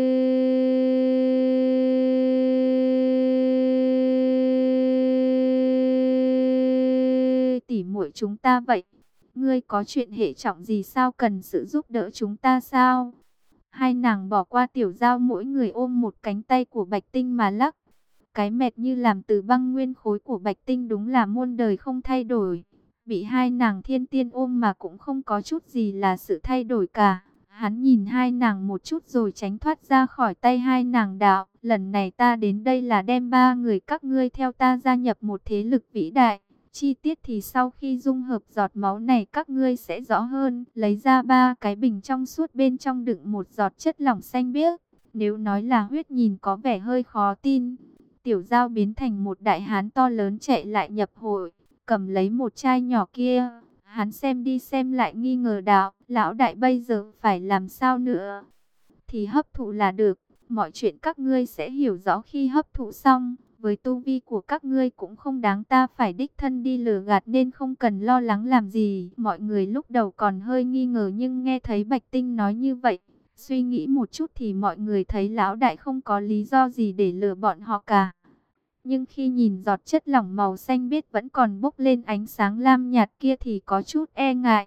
tỉ muội chúng ta vậy? Ngươi có chuyện hệ trọng gì sao, cần sự giúp đỡ chúng ta sao? Hai nàng bỏ qua tiểu giao, mỗi người ôm một cánh tay của Bạch Tinh mà lắc. Cái mệt như làm từ băng nguyên khối của Bạch Tinh đúng là muôn đời không thay đổi. Bị hai nàng thiên tiên ôm mà cũng không có chút gì là sự thay đổi cả. Hắn nhìn hai nàng một chút rồi tránh thoát ra khỏi tay hai nàng đạo. Lần này ta đến đây là đem ba người các ngươi theo ta gia nhập một thế lực vĩ đại. Chi tiết thì sau khi dung hợp giọt máu này các ngươi sẽ rõ hơn. Lấy ra ba cái bình trong suốt, bên trong đựng một giọt chất lỏng xanh biếc. Nếu nói là huyết nhìn có vẻ hơi khó tin. Tiểu Giao biến thành một đại hán to lớn chạy lại nhập hội, cầm lấy một chai nhỏ kia. Hắn xem đi xem lại nghi ngờ đạo, lão đại bây giờ phải làm sao nữa? Thì hấp thụ là được, mọi chuyện các ngươi sẽ hiểu rõ khi hấp thụ xong. Với tu vi của các ngươi cũng không đáng ta phải đích thân đi lừa gạt nên không cần lo lắng làm gì. Mọi người lúc đầu còn hơi nghi ngờ nhưng nghe thấy Bạch Tinh nói như vậy, suy nghĩ một chút thì mọi người thấy lão đại không có lý do gì để lừa bọn họ cả. Nhưng khi nhìn giọt chất lỏng màu xanh biếc vẫn còn bốc lên ánh sáng lam nhạt kia thì có chút e ngại.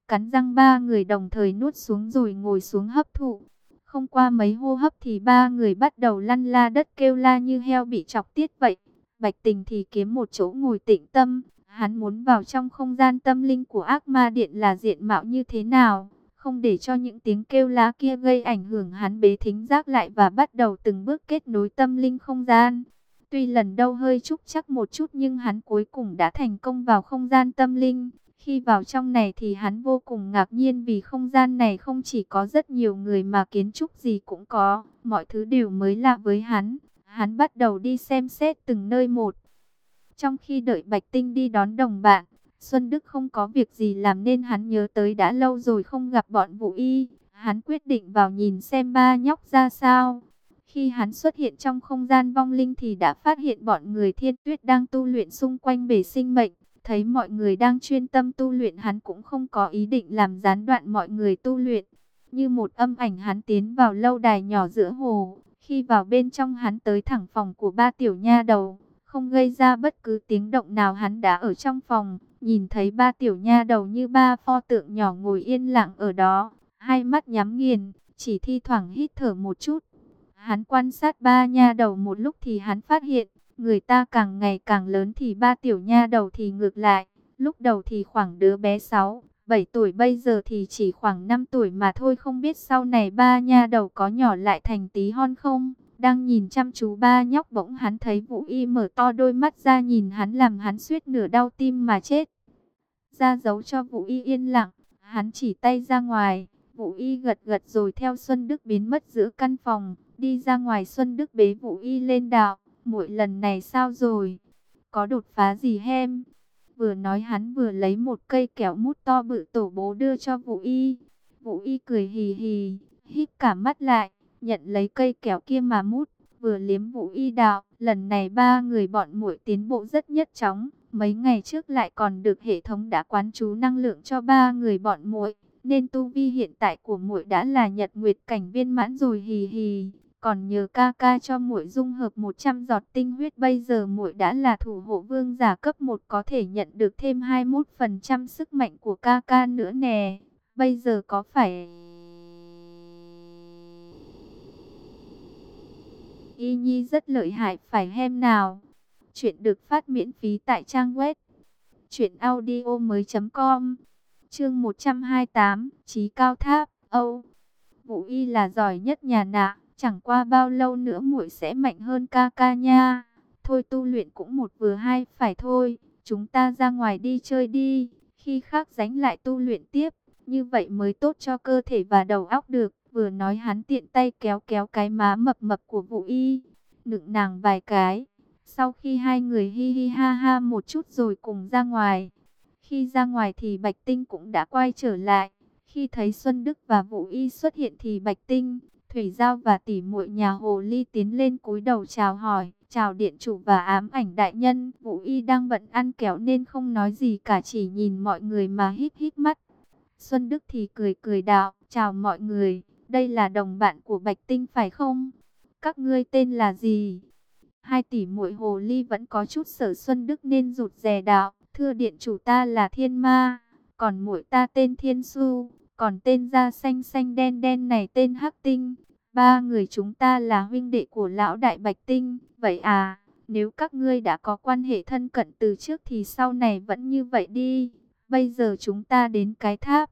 Cắn răng ba người đồng thời nuốt xuống rồi ngồi xuống hấp thụ. Không qua mấy hô hấp thì ba người bắt đầu lăn la đất kêu la như heo bị chọc tiết vậy. Bạch Tình thì kiếm một chỗ ngồi tĩnh tâm. Hắn muốn vào trong không gian tâm linh của ác ma điện là diện mạo như thế nào. Không để cho những tiếng kêu la kia gây ảnh hưởng, hắn bế thính giác lại và bắt đầu từng bước kết nối tâm linh không gian. Tuy lần đầu hơi trúc chắc một chút nhưng hắn cuối cùng đã thành công vào không gian tâm linh. Khi vào trong này thì hắn vô cùng ngạc nhiên vì không gian này không chỉ có rất nhiều người mà kiến trúc gì cũng có. Mọi thứ đều mới lạ với hắn. Hắn bắt đầu đi xem xét từng nơi một. Trong khi đợi Bạch Tinh đi đón đồng bạn, Xuân Đức không có việc gì làm nên hắn nhớ tới đã lâu rồi không gặp bọn Vũ Y. Hắn quyết định vào nhìn xem ba nhóc ra sao. Khi hắn xuất hiện trong không gian vong linh thì đã phát hiện bọn người Thiên Tuyết đang tu luyện xung quanh bể sinh mệnh. Thấy mọi người đang chuyên tâm tu luyện, hắn cũng không có ý định làm gián đoạn mọi người tu luyện. Như một âm ảnh hắn tiến vào lâu đài nhỏ giữa hồ. Khi vào bên trong hắn tới thẳng phòng của ba tiểu nha đầu. Không gây ra bất cứ tiếng động nào, hắn đã ở trong phòng. Nhìn thấy ba tiểu nha đầu như ba pho tượng nhỏ ngồi yên lặng ở đó. Hai mắt nhắm nghiền, chỉ thi thoảng hít thở một chút. Hắn quan sát ba nha đầu một lúc thì hắn phát hiện. Người ta càng ngày càng lớn thì ba tiểu nha đầu thì ngược lại. Lúc đầu thì khoảng đứa bé sáu, bảy tuổi, bây giờ thì chỉ khoảng năm tuổi mà thôi. Không biết sau này ba nha đầu có nhỏ lại thành tí hon không? Đang nhìn chăm chú ba nhóc, bỗng hắn thấy Vũ Y mở to đôi mắt ra nhìn hắn, làm hắn suýt nửa đau tim mà chết. Ra dấu cho Vũ Y yên lặng, hắn chỉ tay ra ngoài. Vũ Y gật gật rồi theo Xuân Đức biến mất giữa căn phòng. Đi ra ngoài, Xuân Đức bế Vũ Y lên đạo. Muội lần này sao rồi? Có đột phá gì hem? Vừa nói hắn vừa lấy một cây kéo mút to bự tổ bố đưa cho Vũ Y. Vũ Y cười hì hì, híp cả mắt lại, nhận lấy cây kéo kia mà mút. Vừa liếm Vũ Y đạo, lần này ba người bọn muội tiến bộ rất nhất chóng. Mấy ngày trước lại còn được hệ thống đã quán chú năng lượng cho ba người bọn muội, nên tu vi hiện tại của muội đã là nhật nguyệt cảnh viên mãn rồi hì hì. Còn nhờ ca ca cho muội dung hợp một trăm giọt tinh huyết, bây giờ muội đã là thủ hộ vương giả cấp một, có thể nhận được thêm hai mươi mốt phần trăm sức mạnh của ca ca nữa nè. Bây giờ có phải Y Nhi rất lợi hại phải hem nào? Chuyện được phát miễn phí tại trang web truyện audio mới chấm com. Chương một trăm hai mươi tám, Chí Cao Tháp, Âu. Vũ Y là giỏi nhất nhà nạ. Chẳng qua bao lâu nữa muội sẽ mạnh hơn ca ca nha. Thôi tu luyện cũng một vừa hai phải thôi. Chúng ta ra ngoài đi chơi đi. Khi khác rảnh lại tu luyện tiếp. Như vậy mới tốt cho cơ thể và đầu óc được. Vừa nói hắn tiện tay kéo kéo cái má mập mập của Vũ Y. Nựng nàng vài cái. Sau khi hai người hi hi ha ha một chút rồi cùng ra ngoài. Khi ra ngoài thì Bạch Tinh cũng đã quay trở lại. Khi thấy Xuân Đức và Vũ Y xuất hiện thì Bạch Tinh, Thủy Giao và tỷ muội nhà Hồ Ly tiến lên cúi đầu chào hỏi, chào điện chủ và ám ảnh đại nhân. Vũ Y đang bận ăn kéo nên không nói gì cả, chỉ nhìn mọi người mà híp híp mắt. Xuân Đức thì cười cười đạo, chào mọi người, đây là đồng bạn của Bạch Tinh phải không? Các ngươi tên là gì? Hai tỷ muội Hồ Ly vẫn có chút sợ Xuân Đức nên rụt rè đạo, thưa điện chủ, ta là Thiên Ma, còn muội ta tên Thiên Su, còn tên da xanh xanh đen đen này tên Hắc Tinh. Ba người chúng ta là huynh đệ của lão đại Bạch Tinh. Vậy à, nếu các ngươi đã có quan hệ thân cận từ trước thì sau này vẫn như vậy đi. Bây giờ chúng ta đến cái tháp.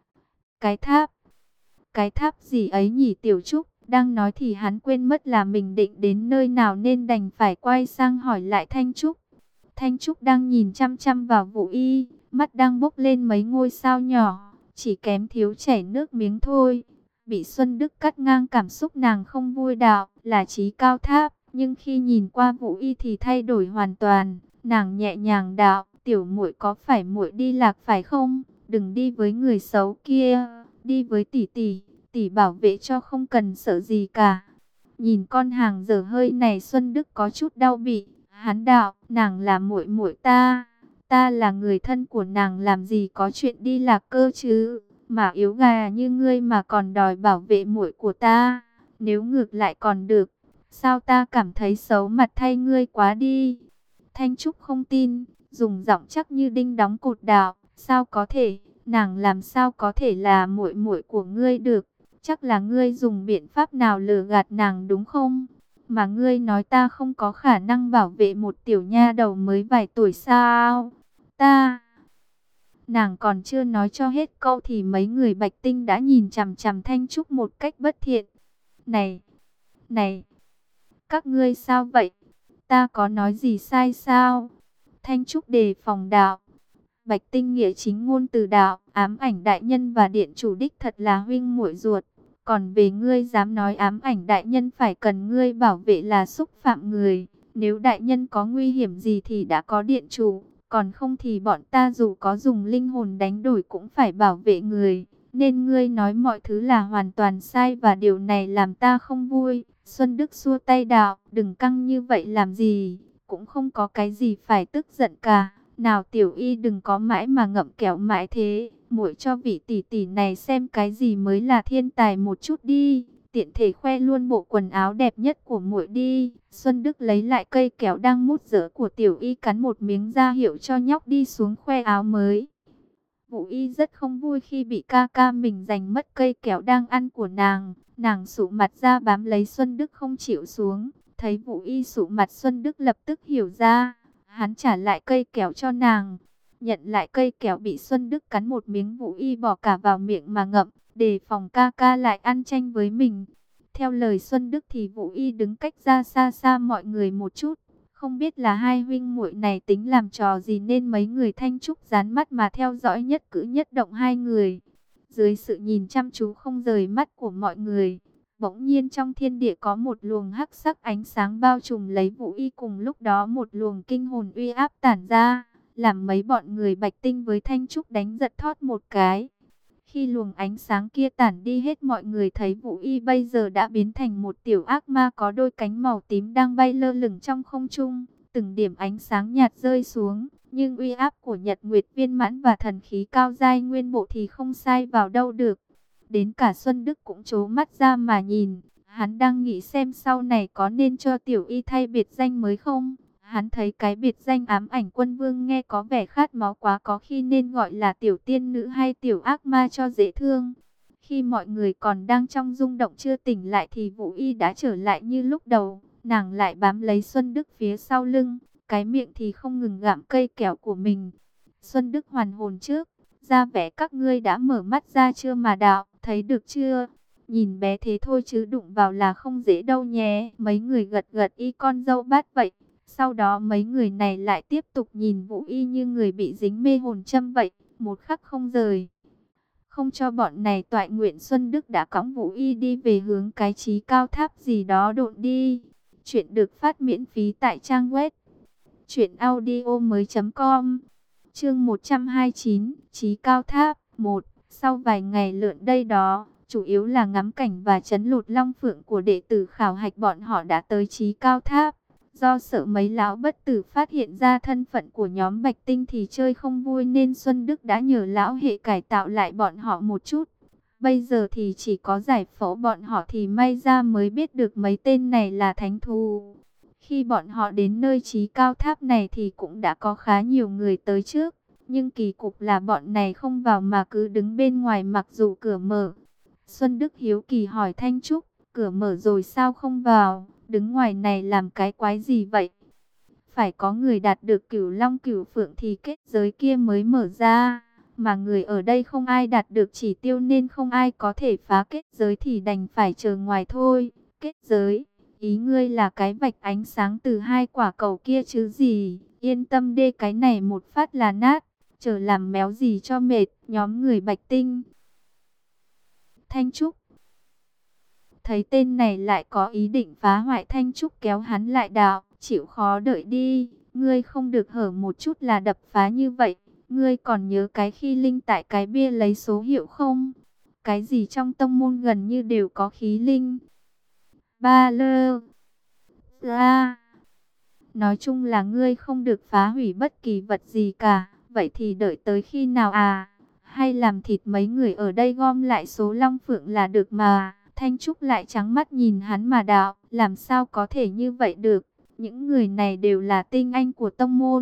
Cái tháp? Cái tháp gì ấy nhỉ Tiểu Trúc? Đang nói thì hắn quên mất là mình định đến nơi nào nên đành phải quay sang hỏi lại Thanh Trúc. Thanh Trúc đang nhìn chăm chăm vào Vũ Y, mắt đang bốc lên mấy ngôi sao nhỏ, chỉ kém thiếu chảy nước miếng thôi. Bị Xuân Đức cắt ngang cảm xúc, nàng không vui đạo, là Chí Cao Tháp. Nhưng khi nhìn qua Vũ Y thì thay đổi hoàn toàn. Nàng nhẹ nhàng đạo, tiểu muội có phải muội đi lạc phải không? Đừng đi với người xấu kia, đi với tỷ tỷ, tỷ bảo vệ cho, không cần sợ gì cả. Nhìn con hàng dở hơi này, Xuân Đức có chút đau bị. Hắn đạo, nàng là muội muội ta, ta là người thân của nàng, làm gì có chuyện đi lạc cơ chứ? Mà yếu gà như ngươi mà còn đòi bảo vệ muội của ta, nếu ngược lại còn được, sao ta cảm thấy xấu mặt thay ngươi quá đi. Thanh Trúc không tin, dùng giọng chắc như đinh đóng cột đạo, sao có thể, nàng làm sao có thể là muội muội của ngươi được? Chắc là ngươi dùng biện pháp nào lừa gạt nàng đúng không? Mà ngươi nói ta không có khả năng bảo vệ một tiểu nha đầu mới vài tuổi sao? Ta... Nàng còn chưa nói cho hết câu thì mấy người Bạch Tinh đã nhìn chằm chằm Thanh Trúc một cách bất thiện. Này, này, các ngươi sao vậy? Ta có nói gì sai sao? Thanh Trúc đề phòng đạo. Bạch Tinh nghĩa chính ngôn từ đạo, ám ảnh đại nhân và điện chủ đích thật là huynh muội ruột. Còn về ngươi dám nói ám ảnh đại nhân phải cần ngươi bảo vệ là xúc phạm người. Nếu đại nhân có nguy hiểm gì thì đã có điện chủ. Còn không thì bọn ta dù có dùng linh hồn đánh đổi cũng phải bảo vệ người. Nên ngươi nói mọi thứ là hoàn toàn sai và điều này làm ta không vui. Xuân Đức xua tay đạo, đừng căng như vậy làm gì, cũng không có cái gì phải tức giận cả. Nào tiểu y đừng có mãi mà ngậm kẹo mãi thế, muội cho vị tỷ tỷ này xem cái gì mới là thiên tài một chút đi, tiện thể khoe luôn bộ quần áo đẹp nhất của muội đi. Xuân Đức lấy lại cây kéo đang mút dở của tiểu y cắn một miếng ra hiệu cho nhóc đi xuống khoe áo mới. Vũ y rất không vui khi bị ca ca mình giành mất cây kéo đang ăn của nàng. Nàng sụ mặt ra bám lấy Xuân Đức không chịu xuống. Thấy Vũ y sụ mặt, Xuân Đức lập tức hiểu ra. Hắn trả lại cây kéo cho nàng. Nhận lại cây kéo bị Xuân Đức cắn một miếng, Vũ y bỏ cả vào miệng mà ngậm, đề phòng ca ca lại ăn tranh với mình. Theo lời Xuân Đức thì Vũ y đứng cách ra xa xa mọi người một chút. Không biết là hai huynh muội này tính làm trò gì nên mấy người Thanh Trúc dán mắt mà theo dõi nhất cử nhất động hai người. Dưới sự nhìn chăm chú không rời mắt của mọi người, bỗng nhiên trong thiên địa có một luồng hắc sắc ánh sáng bao trùm lấy Vũ y, cùng lúc đó một luồng kinh hồn uy áp tản ra, làm mấy bọn người Bạch Tinh với Thanh Trúc đánh giật thót một cái. Khi luồng ánh sáng kia tản đi hết, mọi người thấy Vũ y bây giờ đã biến thành một tiểu ác ma có đôi cánh màu tím đang bay lơ lửng trong không trung. Từng điểm ánh sáng nhạt rơi xuống, nhưng uy áp của Nhật Nguyệt Viên Mãn và thần khí cao giai nguyên bộ thì không sai vào đâu được. Đến cả Xuân Đức cũng trố mắt ra mà nhìn, hắn đang nghĩ xem sau này có nên cho tiểu y thay biệt danh mới không. Hắn thấy cái biệt danh ám ảnh quân vương nghe có vẻ khát máu quá, có khi nên gọi là tiểu tiên nữ hay tiểu ác ma cho dễ thương. Khi mọi người còn đang trong rung động chưa tỉnh lại thì Vũ y đã trở lại như lúc đầu. Nàng lại bám lấy Xuân Đức phía sau lưng, cái miệng thì không ngừng gặm cây kẹo của mình. Xuân Đức hoàn hồn trước, ra vẻ các ngươi đã mở mắt ra chưa mà đạo, thấy được chưa? Nhìn bé thế thôi chứ đụng vào là không dễ đâu nhé. Mấy người gật gật y con dâu bát vậy. Sau đó mấy người này lại tiếp tục nhìn Vũ y như người bị dính mê hồn châm vậy, một khắc không rời. Không cho bọn này toại nguyện, Xuân Đức đã cõng Vũ y đi về hướng cái chí cao tháp gì đó độn đi. Chuyện được phát miễn phí tại trang web truyện audio mới chấm com. Chương một trăm hai mươi chín, Chí Cao Tháp một. Sau vài ngày lượn đây đó, chủ yếu là ngắm cảnh và trấn lột long phượng của đệ tử khảo hạch, bọn họ đã tới Chí Cao Tháp. Do sợ mấy lão bất tử phát hiện ra thân phận của nhóm Bạch Tinh thì chơi không vui, nên Xuân Đức đã nhờ lão hệ cải tạo lại bọn họ một chút. Bây giờ thì chỉ có giải phẫu bọn họ thì may ra mới biết được mấy tên này là thánh thú. Khi bọn họ đến nơi Chí Cao Tháp này thì cũng đã có khá nhiều người tới trước. Nhưng kỳ cục là bọn này không vào mà cứ đứng bên ngoài mặc dù cửa mở. Xuân Đức hiếu kỳ hỏi Thanh Trúc, cửa mở rồi sao không vào? Đứng ngoài này làm cái quái gì vậy? Phải có người đạt được cửu long cửu phượng thì kết giới kia mới mở ra. Mà người ở đây không ai đạt được chỉ tiêu nên không ai có thể phá kết giới thì đành phải chờ ngoài thôi. Kết giới, ý ngươi là cái vạch ánh sáng từ hai quả cầu kia chứ gì? Yên tâm đê, cái này một phát là nát. Chờ làm méo gì cho mệt, nhóm người Bạch Tinh. Thanh Trúc thấy tên này lại có ý định phá hoại, Thanh Trúc kéo hắn lại đạo, chịu khó đợi đi, ngươi không được hở một chút là đập phá như vậy. Ngươi còn nhớ cái khi linh tại cái bia lấy số hiệu không? Cái gì trong tông môn gần như đều có khí linh. Ba lơ ra. Nói chung là ngươi không được phá hủy bất kỳ vật gì cả. Vậy thì đợi tới khi nào à? Hay làm thịt mấy người ở đây gom lại số long phượng là được mà. Thanh Trúc lại trắng mắt nhìn hắn mà đạo, làm sao có thể như vậy được? Những người này đều là tinh anh của tông môn,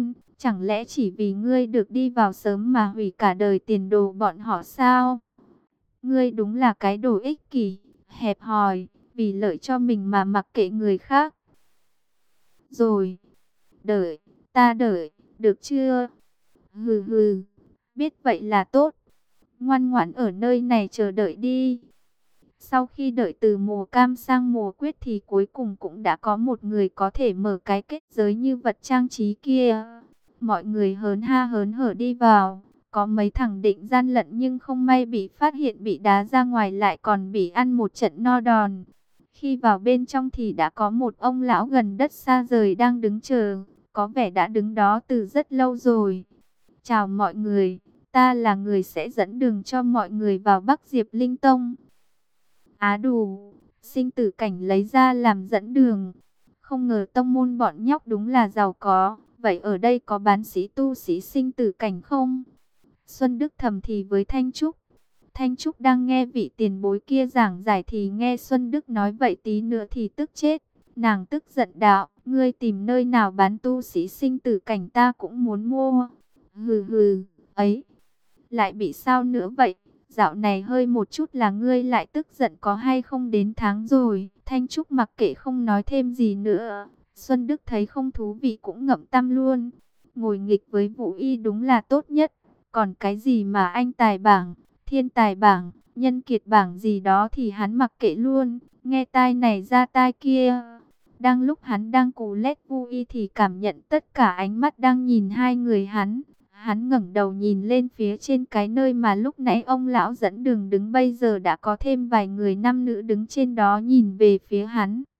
Chẳng lẽ chỉ vì ngươi được đi vào sớm mà hủy cả đời tiền đồ bọn họ sao? Ngươi đúng là cái đồ ích kỷ, hẹp hòi, vì lợi cho mình mà mặc kệ người khác. Rồi, đợi, ta đợi, được chưa? Hừ hừ, biết vậy là tốt. Ngoan ngoãn ở nơi này chờ đợi đi. Sau khi đợi từ mùa cam sang mùa quyết thì cuối cùng cũng đã có một người có thể mở cái kết giới như vật trang trí kia. Mọi người hớn ha hớn hở đi vào. Có mấy thằng định gian lận nhưng không may bị phát hiện bị đá ra ngoài, lại còn bị ăn một trận no đòn. Khi vào bên trong thì đã có một ông lão gần đất xa rời đang đứng chờ. Có vẻ đã đứng đó từ rất lâu rồi. Chào mọi người, ta là người sẽ dẫn đường cho mọi người vào Bắc Diệp Linh Tông. Á đù, sinh tử cảnh lấy ra làm dẫn đường. Không ngờ tông môn bọn nhóc đúng là giàu có. Vậy ở đây có bán sĩ tu sĩ sinh tử cảnh không? Xuân Đức thầm thì với Thanh Trúc. Thanh Trúc đang nghe vị tiền bối kia giảng giải thì nghe Xuân Đức nói vậy tí nữa thì tức chết. Nàng tức giận đạo, ngươi tìm nơi nào bán tu sĩ sinh tử cảnh ta cũng muốn mua. Hừ hừ, ấy, lại bị sao nữa vậy? Dạo này hơi một chút là ngươi lại tức giận có hay không đến tháng rồi. Thanh Trúc mặc kệ không nói thêm gì nữa. Xuân Đức thấy không thú vị cũng ngậm tăm luôn. Ngồi nghịch với Vũ Y đúng là tốt nhất. Còn cái gì mà anh tài bảng, thiên tài bảng, nhân kiệt bảng gì đó thì hắn mặc kệ luôn. Nghe tai này ra tai kia. Đang lúc hắn đang cù lét Vũ Y thì cảm nhận tất cả ánh mắt đang nhìn hai người hắn. Hắn ngẩng đầu nhìn lên phía trên cái nơi mà lúc nãy ông lão dẫn đường đứng, bây giờ đã có thêm vài người nam nữ đứng trên đó nhìn về phía hắn.